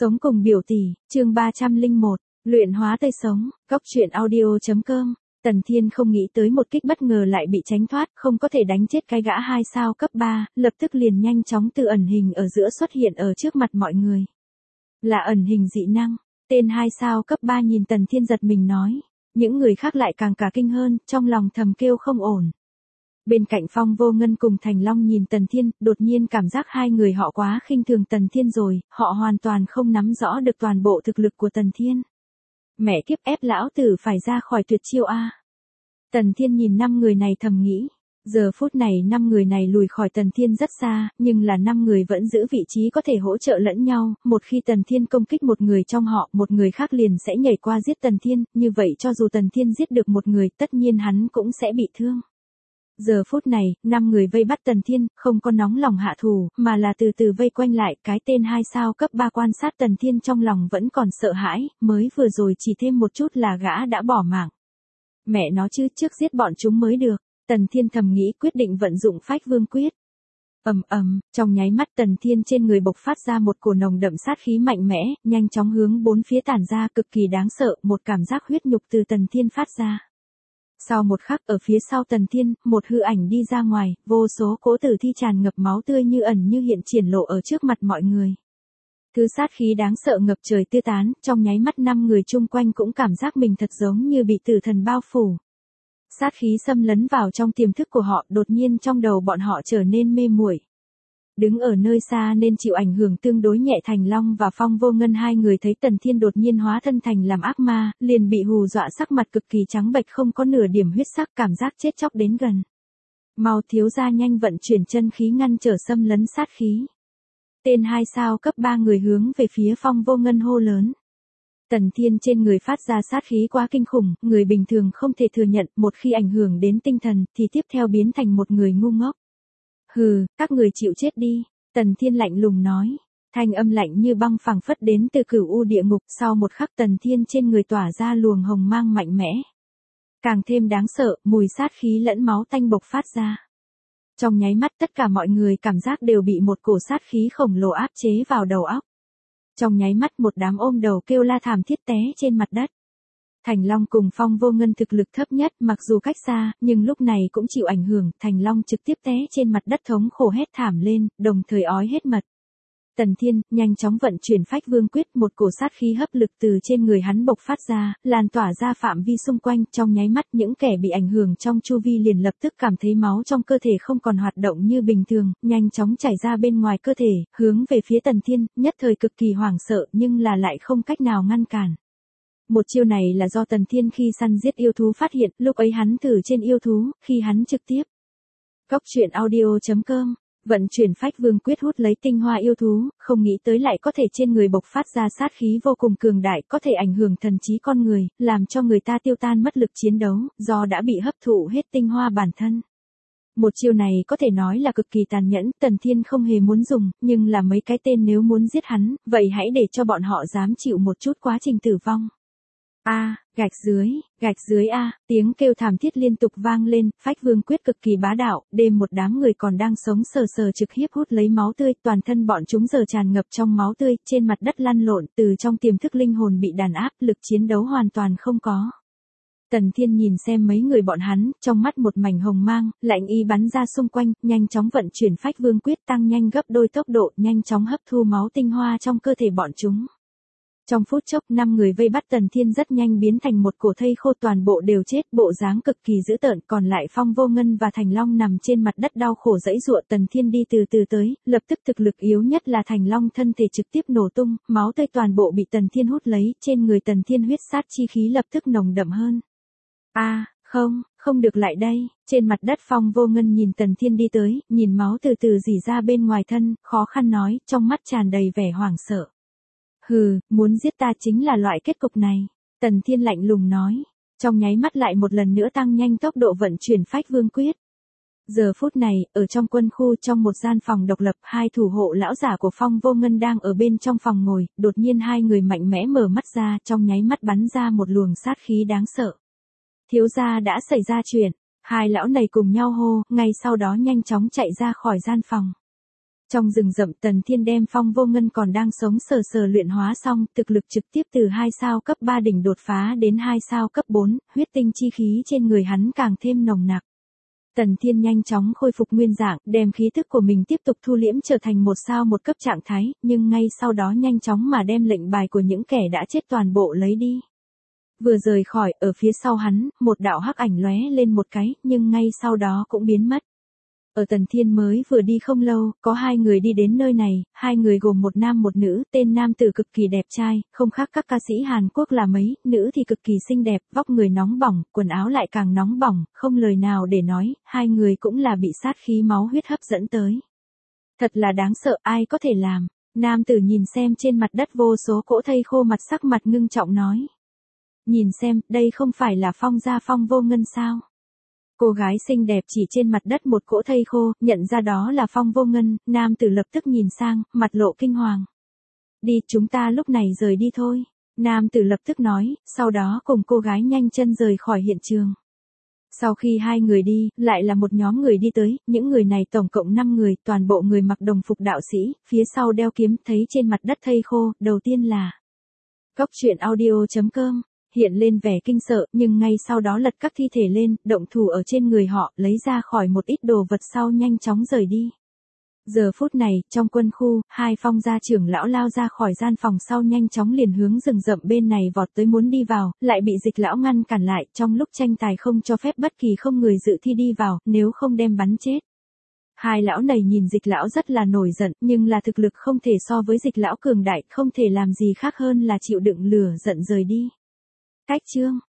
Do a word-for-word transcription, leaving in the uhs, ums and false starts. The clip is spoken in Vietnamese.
Sống cùng biểu tỷ, chương ba trăm lẻ một, luyện hóa tươi sống, góc truyện audio.com. Tần Thiên không nghĩ tới một kích bất ngờ lại bị tránh thoát, không có thể đánh chết cái gã hai sao cấp ba, lập tức liền nhanh chóng từ ẩn hình ở giữa xuất hiện ở trước mặt mọi người. Là ẩn hình dị năng, tên hai sao cấp ba nhìn Tần Thiên giật mình nói. Những người khác lại càng cả kinh hơn, trong lòng thầm kêu không ổn. Bên cạnh Phong Vô Ngân cùng Thành Long nhìn Tần Thiên, đột nhiên cảm giác hai người họ quá khinh thường Tần Thiên rồi, họ hoàn toàn không nắm rõ được toàn bộ thực lực của Tần Thiên. Mẹ kiếp, ép lão tử phải ra khỏi tuyệt chiêu a. Tần Thiên nhìn năm người này thầm nghĩ. Giờ phút này năm người này lùi khỏi Tần Thiên rất xa, nhưng là năm người vẫn giữ vị trí có thể hỗ trợ lẫn nhau, một khi Tần Thiên công kích một người trong họ, một người khác liền sẽ nhảy qua giết Tần Thiên, như vậy cho dù Tần Thiên giết được một người, tất nhiên hắn cũng sẽ bị thương. Giờ phút này, năm người vây bắt Tần Thiên, không có nóng lòng hạ thù, mà là từ từ vây quanh lại, cái tên hai sao cấp ba quan sát Tần Thiên trong lòng vẫn còn sợ hãi, mới vừa rồi chỉ thêm một chút là gã đã bỏ mạng. Mẹ nó chứ, trước giết bọn chúng mới được. Tần Thiên thầm nghĩ, quyết định vận dụng Phách Vương Quyết. Ầm ầm, trong nháy mắt Tần Thiên trên người bộc phát ra một cổ nồng đậm sát khí mạnh mẽ, nhanh chóng hướng bốn phía tản ra, cực kỳ đáng sợ, một cảm giác huyết nhục từ Tần Thiên phát ra. Sau một khắc, ở phía sau Tần Thiên, một hư ảnh đi ra ngoài, vô số cỗ tử thi tràn ngập máu tươi như ẩn như hiện triển lộ ở trước mặt mọi người. Thứ sát khí đáng sợ ngập trời tiêu tán, trong nháy mắt năm người chung quanh cũng cảm giác mình thật giống như bị tử thần bao phủ. Sát khí xâm lấn vào trong tiềm thức của họ, đột nhiên trong đầu bọn họ trở nên mê muội. Đứng ở nơi xa nên chịu ảnh hưởng tương đối nhẹ Thành Long và Phong Vô Ngân hai người thấy Tần Thiên đột nhiên hóa thân thành làm ác ma, liền bị hù dọa sắc mặt cực kỳ trắng bệch không có nửa điểm huyết sắc, cảm giác chết chóc đến gần. Mau thiếu gia nhanh vận chuyển chân khí ngăn trở xâm lấn sát khí. Tên hai sao cấp ba người hướng về phía Phong Vô Ngân hô lớn. Tần Thiên trên người phát ra sát khí quá kinh khủng, người bình thường không thể thừa nhận, một khi ảnh hưởng đến tinh thần, thì tiếp theo biến thành một người ngu ngốc. Hừ, các người chịu chết đi, Tần Thiên lạnh lùng nói. Thanh âm lạnh như băng phẳng phất đến từ cửu u địa ngục, sau một khắc Tần Thiên trên người tỏa ra luồng hồng mang mạnh mẽ. Càng thêm đáng sợ, mùi sát khí lẫn máu tanh bộc phát ra. Trong nháy mắt tất cả mọi người cảm giác đều bị một cổ sát khí khổng lồ áp chế vào đầu óc. Trong nháy mắt một đám ôm đầu kêu la thảm thiết té trên mặt đất. Thành Long cùng Phong Vô Ngân thực lực thấp nhất, mặc dù cách xa, nhưng lúc này cũng chịu ảnh hưởng, Thành Long trực tiếp té trên mặt đất thống khổ hét thảm lên, đồng thời ói hết mật. Tần Thiên, nhanh chóng vận chuyển Phách Vương Quyết, một cổ sát khí hấp lực từ trên người hắn bộc phát ra, lan tỏa ra phạm vi xung quanh, trong nháy mắt những kẻ bị ảnh hưởng trong chu vi liền lập tức cảm thấy máu trong cơ thể không còn hoạt động như bình thường, nhanh chóng chảy ra bên ngoài cơ thể, hướng về phía Tần Thiên, nhất thời cực kỳ hoảng sợ nhưng là lại không cách nào ngăn cản. Một chiêu này là do Tần Thiên khi săn giết yêu thú phát hiện, lúc ấy hắn thử trên yêu thú, khi hắn trực tiếp. Góc truyện audio.com. Vận chuyển Phách Vương Quyết hút lấy tinh hoa yêu thú, không nghĩ tới lại có thể trên người bộc phát ra sát khí vô cùng cường đại, có thể ảnh hưởng thần trí con người, làm cho người ta tiêu tan mất lực chiến đấu, do đã bị hấp thụ hết tinh hoa bản thân. Một chiêu này có thể nói là cực kỳ tàn nhẫn, Tần Thiên không hề muốn dùng, nhưng là mấy cái tên nếu muốn giết hắn, vậy hãy để cho bọn họ dám chịu một chút quá trình tử vong. A, à, gạch dưới, gạch dưới a, à, tiếng kêu thảm thiết liên tục vang lên, Phách Vương Quyết cực kỳ bá đạo, đêm một đám người còn đang sống sờ sờ trực hiếp hút lấy máu tươi, toàn thân bọn chúng giờ tràn ngập trong máu tươi, trên mặt đất lăn lộn, từ trong tiềm thức linh hồn bị đàn áp, lực chiến đấu hoàn toàn không có. Tần Thiên nhìn xem mấy người bọn hắn, trong mắt một mảnh hồng mang, lạnh y bắn ra xung quanh, nhanh chóng vận chuyển Phách Vương Quyết tăng nhanh gấp đôi tốc độ, nhanh chóng hấp thu máu tinh hoa trong cơ thể bọn chúng. Trong phút chốc, năm người vây bắt Tần Thiên rất nhanh biến thành một cổ thây khô, toàn bộ đều chết, bộ dáng cực kỳ dữ tợn, còn lại Phong Vô Ngân và Thành Long nằm trên mặt đất đau khổ giãy giụa. Tần Thiên đi từ từ tới, lập tức thực lực yếu nhất là Thành Long thân thể trực tiếp nổ tung, máu tươi toàn bộ bị Tần Thiên hút lấy, trên người Tần Thiên huyết sát chi khí lập tức nồng đậm hơn. A, à, không, không được lại đây, trên mặt đất Phong Vô Ngân nhìn Tần Thiên đi tới, nhìn máu từ từ rỉ ra bên ngoài thân, khó khăn nói, trong mắt tràn đầy vẻ hoảng sợ. Hừ, muốn giết ta chính là loại kết cục này. Tần Thiên lạnh lùng nói. Trong nháy mắt lại một lần nữa tăng nhanh tốc độ vận chuyển Phách Vương Quyết. Giờ phút này, ở trong quân khu trong một gian phòng độc lập, hai thủ hộ lão giả của Phong Vô Ngân đang ở bên trong phòng ngồi, đột nhiên hai người mạnh mẽ mở mắt ra, trong nháy mắt bắn ra một luồng sát khí đáng sợ. Thiếu gia đã xảy ra chuyện, hai lão này cùng nhau hô, ngay sau đó nhanh chóng chạy ra khỏi gian phòng. Trong rừng rậm Tần Thiên đem Phong Vô Ngân còn đang sống sờ sờ luyện hóa xong, thực lực trực tiếp từ hai sao cấp ba đỉnh đột phá đến hai sao cấp bốn, huyết tinh chi khí trên người hắn càng thêm nồng nặc. Tần Thiên nhanh chóng khôi phục nguyên dạng, đem khí thức của mình tiếp tục thu liễm trở thành một sao một cấp trạng thái, nhưng ngay sau đó nhanh chóng mà đem lệnh bài của những kẻ đã chết toàn bộ lấy đi. Vừa rời khỏi, ở phía sau hắn, một đạo hắc ảnh lóe lên một cái, nhưng ngay sau đó cũng biến mất. Ở Tần Thiên mới vừa đi không lâu, có hai người đi đến nơi này, hai người gồm một nam một nữ, tên nam tử cực kỳ đẹp trai, không khác các ca sĩ Hàn Quốc là mấy, nữ thì cực kỳ xinh đẹp, vóc người nóng bỏng, quần áo lại càng nóng bỏng, không lời nào để nói, hai người cũng là bị sát khí máu huyết hấp dẫn tới. Thật là đáng sợ, ai có thể làm. Nam tử nhìn xem trên mặt đất vô số cỗ thây khô, mặt sắc mặt ngưng trọng nói. Nhìn xem, đây không phải là Phong gia Phong Vô Ngân sao? Cô gái xinh đẹp chỉ trên mặt đất một cỗ thây khô, nhận ra đó là Phong Vô Ngân, nam tử lập tức nhìn sang, mặt lộ kinh hoàng. Đi, chúng ta lúc này rời đi thôi. Nam tử lập tức nói, sau đó cùng cô gái nhanh chân rời khỏi hiện trường. Sau khi hai người đi, lại là một nhóm người đi tới, những người này tổng cộng năm người, toàn bộ người mặc đồng phục đạo sĩ, phía sau đeo kiếm, thấy trên mặt đất thây khô, đầu tiên là Cốc truyện audio chấm com. Hiện lên vẻ kinh sợ, nhưng ngay sau đó lật các thi thể lên, động thủ ở trên người họ, lấy ra khỏi một ít đồ vật sau nhanh chóng rời đi. Giờ phút này, trong quân khu, hai Phong gia trưởng lão lao ra khỏi gian phòng sau nhanh chóng liền hướng rừng rậm bên này vọt tới muốn đi vào, lại bị Dịch lão ngăn cản lại, trong lúc tranh tài không cho phép bất kỳ không người dự thi đi vào, nếu không đem bắn chết. Hai lão này nhìn Dịch lão rất là nổi giận, nhưng là thực lực không thể so với Dịch lão cường đại, không thể làm gì khác hơn là chịu đựng lửa giận rời đi. Cách chương